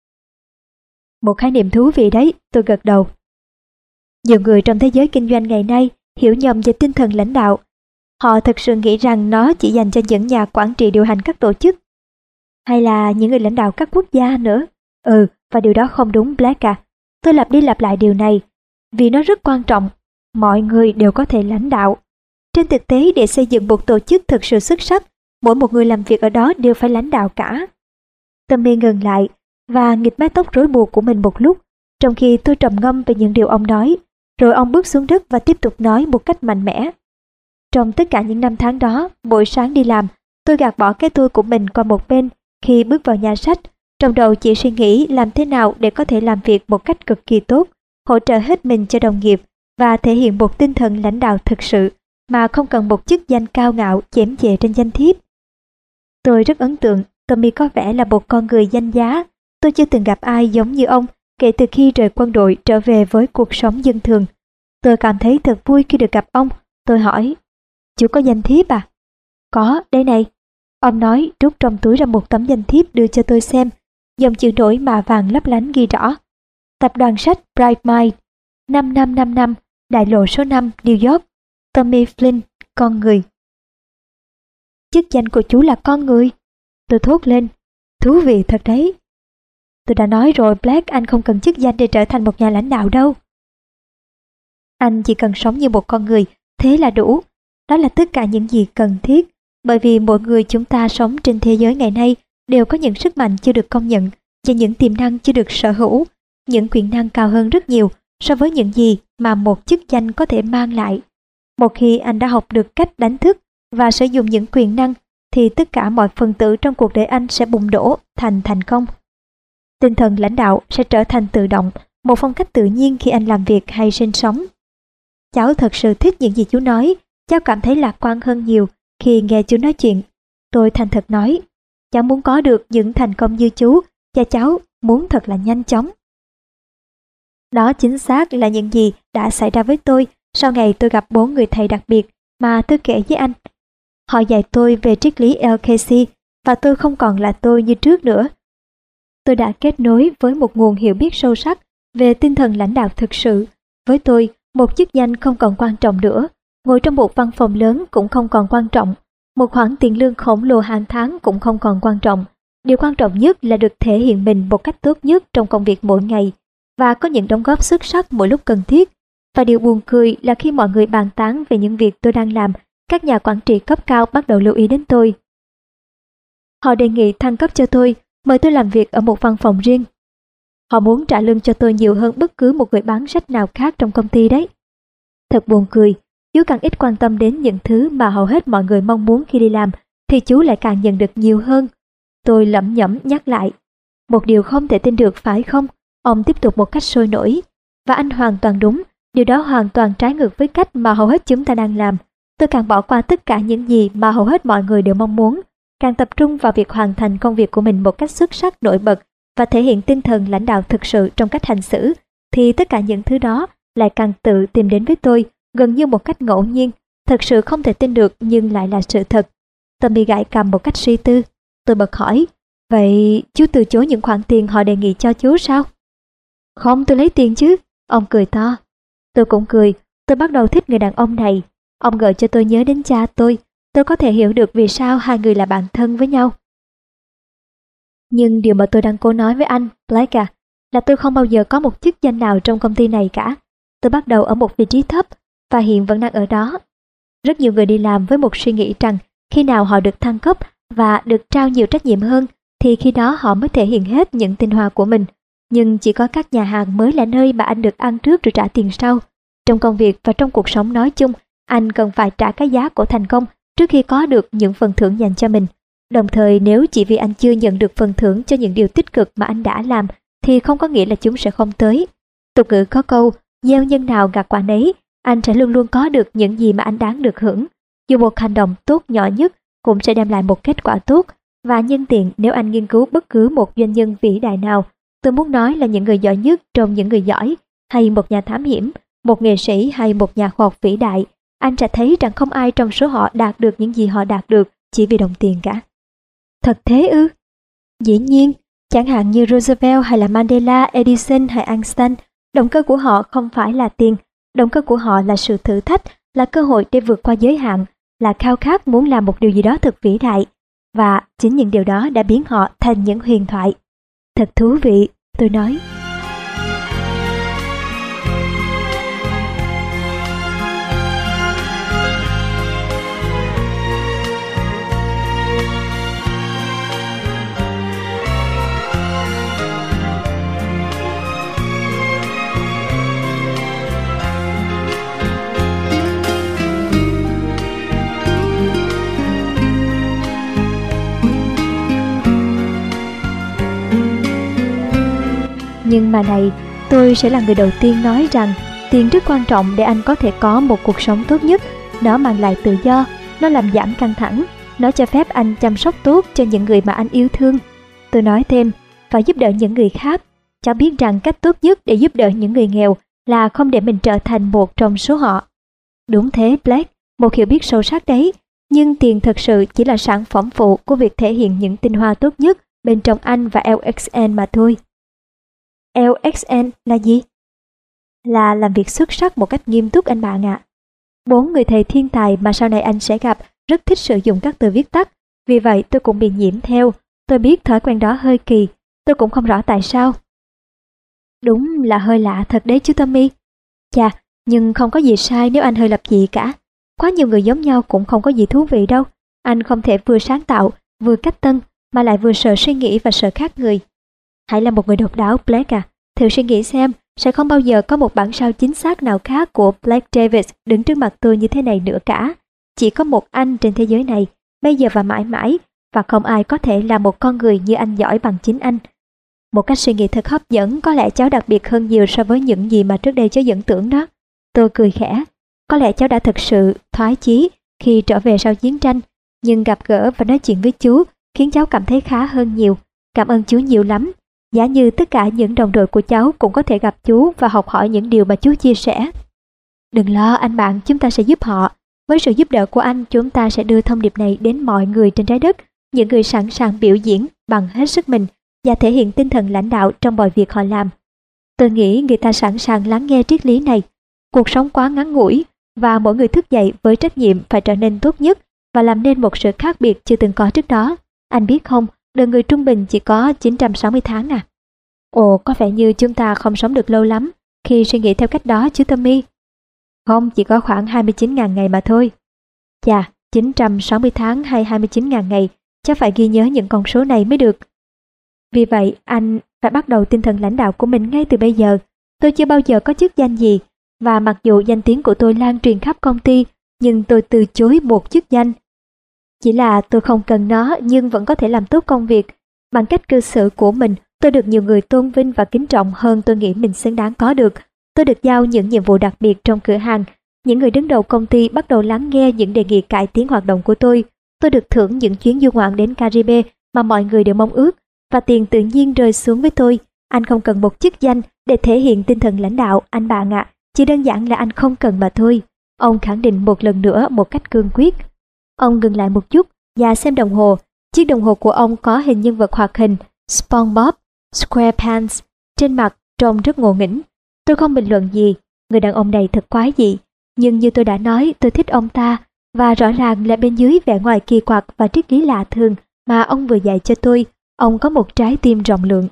Một khái niệm thú vị đấy, tôi gật đầu. Nhiều người trong thế giới kinh doanh ngày nay hiểu nhầm về tinh thần lãnh đạo. Họ thực sự nghĩ rằng nó chỉ dành cho những nhà quản trị điều hành các tổ chức, hay là những người lãnh đạo các quốc gia nữa. Ừ, và điều đó không đúng, Black à. Tôi lặp đi lặp lại điều này, vì nó rất quan trọng. Mọi người đều có thể lãnh đạo. Trên thực tế, để xây dựng một tổ chức thực sự xuất sắc, mỗi một người làm việc ở đó đều phải lãnh đạo cả. Tommy ngừng lại và nghịch mái tóc rối bù của mình một lúc, trong khi tôi trầm ngâm về những điều ông nói. Rồi ông bước xuống đất và tiếp tục nói một cách mạnh mẽ. Trong tất cả những năm tháng đó, buổi sáng đi làm, tôi gạt bỏ cái tôi của mình qua một bên. Khi bước vào nhà sách, trong đầu chỉ suy nghĩ làm thế nào để có thể làm việc một cách cực kỳ tốt, hỗ trợ hết mình cho đồng nghiệp và thể hiện một tinh thần lãnh đạo thực sự mà không cần một chức danh cao ngạo chém chệ trên danh thiếp. Tôi rất ấn tượng, Tommy có vẻ là một con người danh giá. Tôi chưa từng gặp ai giống như ông kể từ khi rời quân đội trở về với cuộc sống dân thường. Tôi cảm thấy thật vui khi được gặp ông. Tôi hỏi, chú có danh thiếp à? Có, đây này. Ông nói, rút trong túi ra một tấm danh thiếp đưa cho tôi xem. Dòng chữ nổi mạ vàng lấp lánh ghi rõ: Tập đoàn sách Bright Mind, năm năm năm năm, đại lộ số năm, New York. Tommy Flynn, con người. Chức danh của chú là con người. Tôi thốt lên, thú vị thật đấy. Tôi đã nói rồi, Black, anh không cần chức danh để trở thành một nhà lãnh đạo đâu. Anh chỉ cần sống như một con người, thế là đủ. Đó là tất cả những gì cần thiết, bởi vì mỗi người chúng ta sống trên thế giới ngày nay đều có những sức mạnh chưa được công nhận và những tiềm năng chưa được sở hữu, những quyền năng cao hơn rất nhiều so với những gì mà một chức danh có thể mang lại. Một khi anh đã học được cách đánh thức và sử dụng những quyền năng, thì tất cả mọi phần tử trong cuộc đời anh sẽ bùng nổ thành thành công. Tinh thần lãnh đạo sẽ trở thành tự động, một phong cách tự nhiên khi anh làm việc hay sinh sống. Cháu thật sự thích những gì chú nói, cháu cảm thấy lạc quan hơn nhiều khi nghe chú nói chuyện. Tôi thành thật nói, cháu muốn có được những thành công như chú, và cháu muốn thật là nhanh chóng. Đó chính xác là những gì đã xảy ra với tôi sau ngày tôi gặp bốn người thầy đặc biệt mà tôi kể với anh. Họ dạy tôi về triết lý lờ ca xê và tôi không còn là tôi như trước nữa. Tôi đã kết nối với một nguồn hiểu biết sâu sắc về tinh thần lãnh đạo thực sự. Với tôi, một chức danh không còn quan trọng nữa. Ngồi trong một văn phòng lớn cũng không còn quan trọng. Một khoản tiền lương khổng lồ hàng tháng cũng không còn quan trọng. Điều quan trọng nhất là được thể hiện mình một cách tốt nhất trong công việc mỗi ngày và có những đóng góp xuất sắc mỗi lúc cần thiết. Và điều buồn cười là khi mọi người bàn tán về những việc tôi đang làm, các nhà quản trị cấp cao bắt đầu lưu ý đến tôi. Họ đề nghị thăng cấp cho tôi, mời tôi làm việc ở một văn phòng riêng. Họ muốn trả lương cho tôi nhiều hơn bất cứ một người bán sách nào khác trong công ty đấy. Thật buồn cười, chú càng ít quan tâm đến những thứ mà hầu hết mọi người mong muốn khi đi làm, thì chú lại càng nhận được nhiều hơn. Tôi lẩm nhẩm nhắc lại. Một điều không thể tin được phải không? Ông tiếp tục một cách sôi nổi. Và anh hoàn toàn đúng, điều đó hoàn toàn trái ngược với cách mà hầu hết chúng ta đang làm. Tôi càng bỏ qua tất cả những gì mà hầu hết mọi người đều mong muốn, càng tập trung vào việc hoàn thành công việc của mình một cách xuất sắc nổi bật và thể hiện tinh thần lãnh đạo thực sự trong cách hành xử, thì tất cả những thứ đó lại càng tự tìm đến với tôi, gần như một cách ngẫu nhiên, thật sự không thể tin được nhưng lại là sự thật. Tommy gãi cằm một cách suy tư. Tôi bật hỏi, vậy chú từ chối những khoản tiền họ đề nghị cho chú sao? Không, tôi lấy tiền chứ. Ông cười to. Tôi cũng cười. Tôi bắt đầu thích người đàn ông này. Ông gợi cho tôi nhớ đến cha tôi. Tôi có thể hiểu được vì sao hai người là bạn thân với nhau. Nhưng điều mà tôi đang cố nói với anh, Blake à, là tôi không bao giờ có một chức danh nào trong công ty này cả. Tôi bắt đầu ở một vị trí thấp và hiện vẫn đang ở đó. Rất nhiều người đi làm với một suy nghĩ rằng khi nào họ được thăng cấp và được trao nhiều trách nhiệm hơn thì khi đó họ mới thể hiện hết những tinh hoa của mình. Nhưng chỉ có các nhà hàng mới là nơi mà anh được ăn trước rồi trả tiền sau. Trong công việc và trong cuộc sống nói chung, anh cần phải trả cái giá của thành công trước khi có được những phần thưởng dành cho mình. Đồng thời, nếu chỉ vì anh chưa nhận được phần thưởng cho những điều tích cực mà anh đã làm thì không có nghĩa là chúng sẽ không tới. Tục ngữ có câu, gieo nhân nào gặt quả nấy, anh sẽ luôn luôn có được những gì mà anh đáng được hưởng. Dù một hành động tốt nhỏ nhất cũng sẽ đem lại một kết quả tốt, Và nhân tiện, nếu anh nghiên cứu bất cứ một doanh nhân vĩ đại nào, tôi muốn nói là những người giỏi nhất trong những người giỏi, hay một nhà thám hiểm, một nghệ sĩ hay một nhà khoa học vĩ đại, anh sẽ thấy rằng không ai trong số họ đạt được những gì họ đạt được chỉ vì đồng tiền cả. Thật thế ư? Dĩ nhiên, chẳng hạn như Roosevelt hay là Mandela, Edison hay Einstein, động cơ của họ không phải là tiền, động cơ của họ là sự thử thách, là cơ hội để vượt qua giới hạn, là khao khát muốn làm một điều gì đó thật vĩ đại. Và chính những điều đó đã biến họ thành những huyền thoại. Thật thú vị, tôi nói. Nhưng mà này, tôi sẽ là người đầu tiên nói rằng tiền rất quan trọng để anh có thể có một cuộc sống tốt nhất. Nó mang lại tự do, nó làm giảm căng thẳng, nó cho phép anh chăm sóc tốt cho những người mà anh yêu thương. Tôi nói thêm, phải giúp đỡ những người khác. Cháu biết rằng cách tốt nhất để giúp đỡ những người nghèo là không để mình trở thành một trong số họ. Đúng thế, Blake, một hiểu biết sâu sắc đấy. Nhưng tiền thật sự chỉ là sản phẩm phụ của việc thể hiện những tinh hoa tốt nhất bên trong anh và L X N mà thôi. L X N là gì? Là làm việc xuất sắc một cách nghiêm túc anh bạn ạ. Bốn người thầy thiên tài mà sau này anh sẽ gặp rất thích sử dụng các từ viết tắt. Vì vậy tôi cũng bị nhiễm theo. Tôi biết thói quen đó hơi kỳ. Tôi cũng không rõ tại sao. Đúng là hơi lạ thật đấy chú Tommy. Chà, nhưng không có gì sai nếu anh hơi lập dị cả. Quá nhiều người giống nhau cũng không có gì thú vị đâu. Anh không thể vừa sáng tạo, vừa cách tân, mà lại vừa sợ suy nghĩ và sợ khác người. Hãy là một người độc đáo, Blake à. Thử suy nghĩ xem, sẽ không bao giờ có một bản sao chính xác nào khác của Blake Davis đứng trước mặt tôi như thế này nữa cả. Chỉ có một anh trên thế giới này, bây giờ và mãi mãi, và không ai có thể là một con người như anh giỏi bằng chính anh. Một cách suy nghĩ thật hấp dẫn, có lẽ cháu đặc biệt hơn nhiều so với những gì mà trước đây cháu dẫn tưởng đó. Tôi cười khẽ. Có lẽ cháu đã thực sự thoái chí khi trở về sau chiến tranh, nhưng gặp gỡ và nói chuyện với chú khiến cháu cảm thấy khá hơn nhiều. Cảm ơn chú nhiều lắm. Giả như tất cả những đồng đội của cháu cũng có thể gặp chú và học hỏi những điều mà chú chia sẻ. Đừng lo anh bạn, chúng ta sẽ giúp họ. Với sự giúp đỡ của anh, chúng ta sẽ đưa thông điệp này đến mọi người trên trái đất, những người sẵn sàng biểu diễn bằng hết sức mình và thể hiện tinh thần lãnh đạo trong mọi việc họ làm. Tôi nghĩ người ta sẵn sàng lắng nghe triết lý này. Cuộc sống quá ngắn ngủi và mỗi người thức dậy với trách nhiệm phải trở nên tốt nhất và làm nên một sự khác biệt chưa từng có trước đó. Anh biết không, đời người trung bình chỉ có chín trăm sáu mươi tháng à. Ồ, có vẻ như chúng ta không sống được lâu lắm khi suy nghĩ theo cách đó chú Tommy. Không, chỉ có khoảng hai mươi chín nghìn ngày mà thôi. Chà, chín trăm sáu mươi tháng hay hai mươi chín nghìn ngày, chắc phải ghi nhớ những con số này mới được. Vì vậy, anh phải bắt đầu tinh thần lãnh đạo của mình ngay từ bây giờ. Tôi chưa bao giờ có chức danh gì, và mặc dù danh tiếng của tôi lan truyền khắp công ty, nhưng tôi từ chối một chức danh. Chỉ là tôi không cần nó nhưng vẫn có thể làm tốt công việc. Bằng cách cư xử của mình, tôi được nhiều người tôn vinh và kính trọng hơn tôi nghĩ mình xứng đáng có được. Tôi được giao những nhiệm vụ đặc biệt trong cửa hàng. Những người đứng đầu công ty bắt đầu lắng nghe những đề nghị cải tiến hoạt động của tôi. Tôi được thưởng những chuyến du ngoạn đến Caribe mà mọi người đều mong ước. Và tiền tự nhiên rơi xuống với tôi. Anh không cần một chức danh để thể hiện tinh thần lãnh đạo, anh bạn ạ. Chỉ đơn giản là anh không cần mà thôi. Ông khẳng định một lần nữa một cách cương quyết. Ông ngừng lại một chút và xem đồng hồ. Chiếc đồng hồ của ông có hình nhân vật hoạt hình SpongeBob SquarePants trên mặt, trông rất ngộ nghĩnh. Tôi không bình luận gì, người đàn ông này thật quái dị. Nhưng như tôi đã nói, tôi thích ông ta. Và rõ ràng là bên dưới vẻ ngoài kỳ quặc và triết lý lạ thường mà ông vừa dạy cho tôi, ông có một trái tim rộng lượng.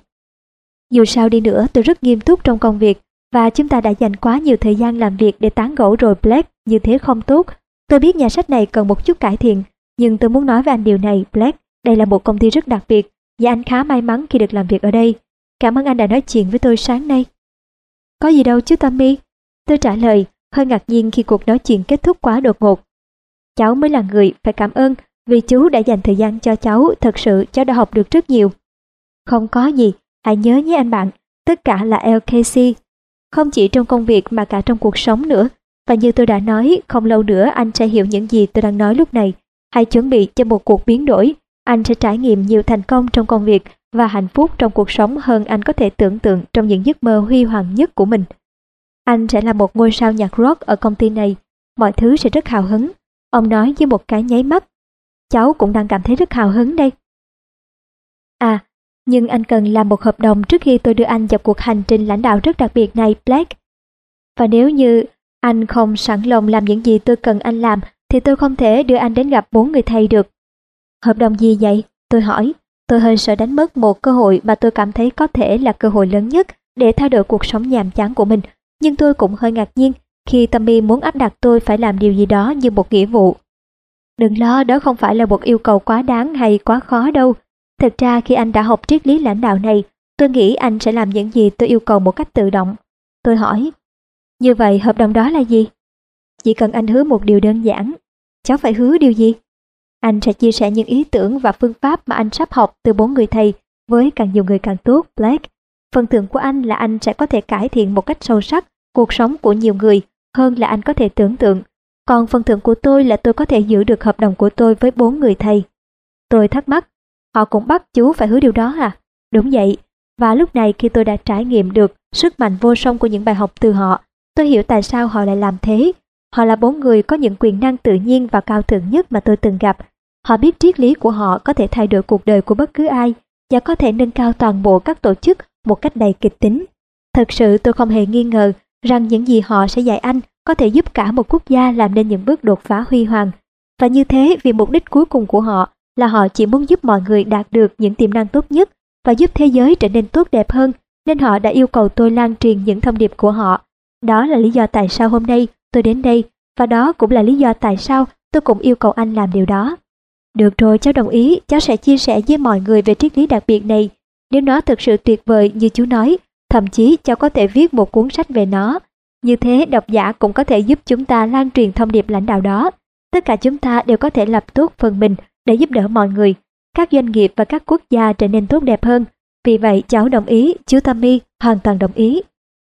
Dù sao đi nữa, tôi rất nghiêm túc trong công việc. Và chúng ta đã dành quá nhiều thời gian làm việc để tán gẫu rồi Blake, như thế không tốt. Tôi biết nhà sách này cần một chút cải thiện, nhưng tôi muốn nói với anh điều này, Blake. Đây là một công ty rất đặc biệt, và anh khá may mắn khi được làm việc ở đây. Cảm ơn anh đã nói chuyện với tôi sáng nay. Có gì đâu chú Tommy. Tôi trả lời, hơi ngạc nhiên khi cuộc nói chuyện kết thúc quá đột ngột. Cháu mới là người phải cảm ơn, vì chú đã dành thời gian cho cháu, thật sự cháu đã học được rất nhiều. Không có gì, hãy nhớ nhé anh bạn, tất cả là L K C. Không chỉ trong công việc mà cả trong cuộc sống nữa. Và như tôi đã nói, không lâu nữa anh sẽ hiểu những gì tôi đang nói lúc này. Hãy chuẩn bị cho một cuộc biến đổi. Anh sẽ trải nghiệm nhiều thành công trong công việc và hạnh phúc trong cuộc sống hơn anh có thể tưởng tượng trong những giấc mơ huy hoàng nhất của mình. Anh sẽ là một ngôi sao nhạc rock ở công ty này. Mọi thứ sẽ rất hào hứng. Ông nói với một cái nháy mắt. Cháu cũng đang cảm thấy rất hào hứng đây. À, nhưng anh cần làm một hợp đồng trước khi tôi đưa anh vào cuộc hành trình lãnh đạo rất đặc biệt này, Blake. Và nếu như anh không sẵn lòng làm những gì tôi cần anh làm, thì tôi không thể đưa anh đến gặp bốn người thầy được. Hợp đồng gì vậy? Tôi hỏi. Tôi hơi sợ đánh mất một cơ hội mà tôi cảm thấy có thể là cơ hội lớn nhất để thay đổi cuộc sống nhàm chán của mình. Nhưng tôi cũng hơi ngạc nhiên khi Tommy muốn áp đặt tôi phải làm điều gì đó như một nghĩa vụ. Đừng lo, đó không phải là một yêu cầu quá đáng hay quá khó đâu. Thực ra khi anh đã học triết lý lãnh đạo này, tôi nghĩ anh sẽ làm những gì tôi yêu cầu một cách tự động. Tôi hỏi. Như vậy hợp đồng đó là gì? Chỉ cần anh hứa một điều đơn giản. Cháu phải hứa điều gì? Anh sẽ chia sẻ những ý tưởng và phương pháp mà anh sắp học từ bốn người thầy với càng nhiều người càng tốt, Blake. Phần thưởng của anh là anh sẽ có thể cải thiện một cách sâu sắc cuộc sống của nhiều người hơn là anh có thể tưởng tượng. Còn phần thưởng của tôi là tôi có thể giữ được hợp đồng của tôi với bốn người thầy. Tôi thắc mắc, họ cũng bắt chú phải hứa điều đó à? Đúng vậy, và lúc này khi tôi đã trải nghiệm được sức mạnh vô song của những bài học từ họ, tôi hiểu tại sao họ lại làm thế. Họ là bốn người có những quyền năng tự nhiên và cao thượng nhất mà tôi từng gặp. Họ biết triết lý của họ có thể thay đổi cuộc đời của bất cứ ai và có thể nâng cao toàn bộ các tổ chức một cách đầy kịch tính. Thật sự tôi không hề nghi ngờ rằng những gì họ sẽ dạy anh có thể giúp cả một quốc gia làm nên những bước đột phá huy hoàng. Và như thế vì mục đích cuối cùng của họ là họ chỉ muốn giúp mọi người đạt được những tiềm năng tốt nhất và giúp thế giới trở nên tốt đẹp hơn, nên họ đã yêu cầu tôi lan truyền những thông điệp của họ. Đó là lý do tại sao hôm nay tôi đến đây, và đó cũng là lý do tại sao tôi cũng yêu cầu anh làm điều đó. Được rồi, cháu đồng ý, cháu sẽ chia sẻ với mọi người về triết lý đặc biệt này. Nếu nó thực sự tuyệt vời như chú nói, thậm chí cháu có thể viết một cuốn sách về nó. Như thế độc giả cũng có thể giúp chúng ta lan truyền thông điệp lãnh đạo đó. Tất cả chúng ta đều có thể làm tốt phần mình để giúp đỡ mọi người, các doanh nghiệp và các quốc gia trở nên tốt đẹp hơn. Vì vậy cháu đồng ý, chú Tommy hoàn toàn đồng ý.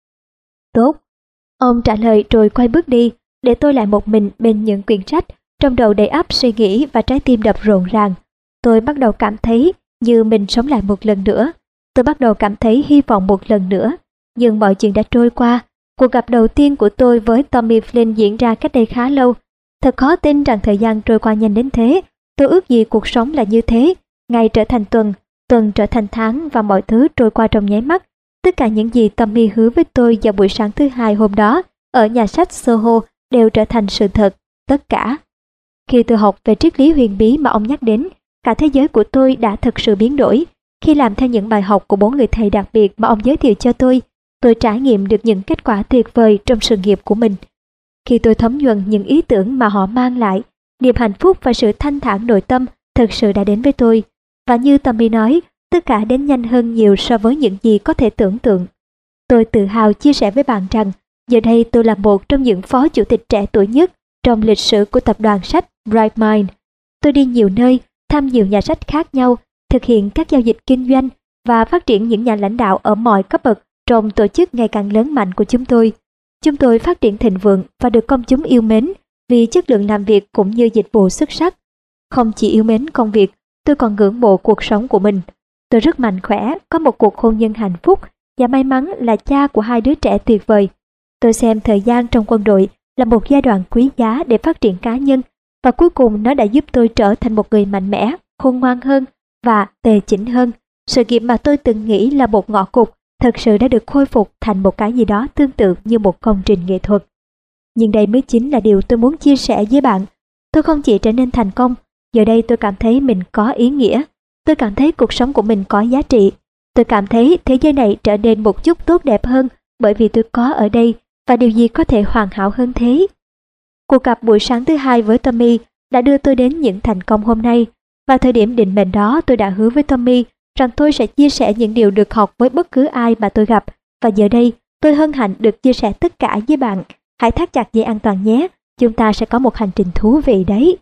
Tốt. Ông trả lời rồi quay bước đi, để tôi lại một mình bên những quyển sách, trong đầu đầy ắp suy nghĩ và trái tim đập rộn ràng. Tôi bắt đầu cảm thấy như mình sống lại một lần nữa. Tôi bắt đầu cảm thấy hy vọng một lần nữa. Nhưng mọi chuyện đã trôi qua. Cuộc gặp đầu tiên của tôi với Tommy Flynn diễn ra cách đây khá lâu. Thật khó tin rằng thời gian trôi qua nhanh đến thế. Tôi ước gì cuộc sống là như thế. Ngày trở thành tuần, tuần trở thành tháng và mọi thứ trôi qua trong nháy mắt. Tất cả những gì Tommy hứa với tôi vào buổi sáng thứ hai hôm đó ở nhà sách Soho đều trở thành sự thật. Tất cả. Khi tôi học về triết lý huyền bí mà ông nhắc đến, cả thế giới của tôi đã thực sự biến đổi. Khi làm theo những bài học của bốn người thầy đặc biệt mà ông giới thiệu cho tôi, tôi trải nghiệm được những kết quả tuyệt vời trong sự nghiệp của mình. Khi tôi thấm nhuần những ý tưởng mà họ mang lại, niềm hạnh phúc và sự thanh thản nội tâm thực sự đã đến với tôi. Và như Tommy nói, tất cả đến nhanh hơn nhiều so với những gì có thể tưởng tượng. Tôi tự hào chia sẻ với bạn rằng, giờ đây tôi là một trong những phó chủ tịch trẻ tuổi nhất trong lịch sử của tập đoàn sách Bright Mind. Tôi đi nhiều nơi, thăm nhiều nhà sách khác nhau, thực hiện các giao dịch kinh doanh và phát triển những nhà lãnh đạo ở mọi cấp bậc trong tổ chức ngày càng lớn mạnh của chúng tôi. Chúng tôi phát triển thịnh vượng và được công chúng yêu mến vì chất lượng làm việc cũng như dịch vụ xuất sắc. Không chỉ yêu mến công việc, tôi còn ngưỡng mộ cuộc sống của mình. Tôi rất mạnh khỏe, có một cuộc hôn nhân hạnh phúc và may mắn là cha của hai đứa trẻ tuyệt vời. Tôi xem thời gian trong quân đội là một giai đoạn quý giá để phát triển cá nhân, và cuối cùng nó đã giúp tôi trở thành một người mạnh mẽ, khôn ngoan hơn và tề chỉnh hơn. Sự nghiệp mà tôi từng nghĩ là một ngõ cụt thật sự đã được khôi phục thành một cái gì đó tương tự như một công trình nghệ thuật. Nhưng đây mới chính là điều tôi muốn chia sẻ với bạn. Tôi không chỉ trở nên thành công, giờ đây tôi cảm thấy mình có ý nghĩa. Tôi cảm thấy cuộc sống của mình có giá trị. Tôi cảm thấy thế giới này trở nên một chút tốt đẹp hơn bởi vì tôi có ở đây, và điều gì có thể hoàn hảo hơn thế. Cuộc gặp buổi sáng thứ hai với Tommy đã đưa tôi đến những thành công hôm nay. Vào thời điểm định mệnh đó, tôi đã hứa với Tommy rằng tôi sẽ chia sẻ những điều được học với bất cứ ai mà tôi gặp. Và giờ đây, tôi hân hạnh được chia sẻ tất cả với bạn. Hãy thắt chặt dây an toàn nhé, chúng ta sẽ có một hành trình thú vị đấy.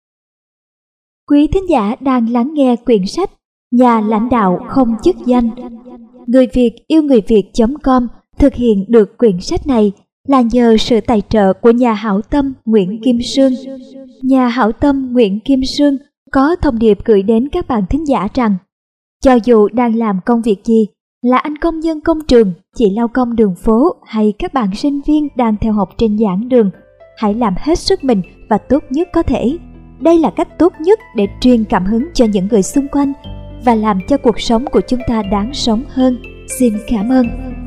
Quý thính giả đang lắng nghe quyển sách Nhà lãnh đạo không chức danh. Người Việt yêu người Việt chấm com thực hiện được quyển sách này là nhờ sự tài trợ của nhà hảo tâm Nguyễn Kim Sương. Nhà hảo tâm Nguyễn Kim Sương có thông điệp gửi đến các bạn thính giả rằng cho dù đang làm công việc gì, là anh công nhân công trường, chị lau công đường phố hay các bạn sinh viên đang theo học trên giảng đường, hãy làm hết sức mình và tốt nhất có thể. Đây là cách tốt nhất để truyền cảm hứng cho những người xung quanh và làm cho cuộc sống của chúng ta đáng sống hơn. Xin cảm ơn.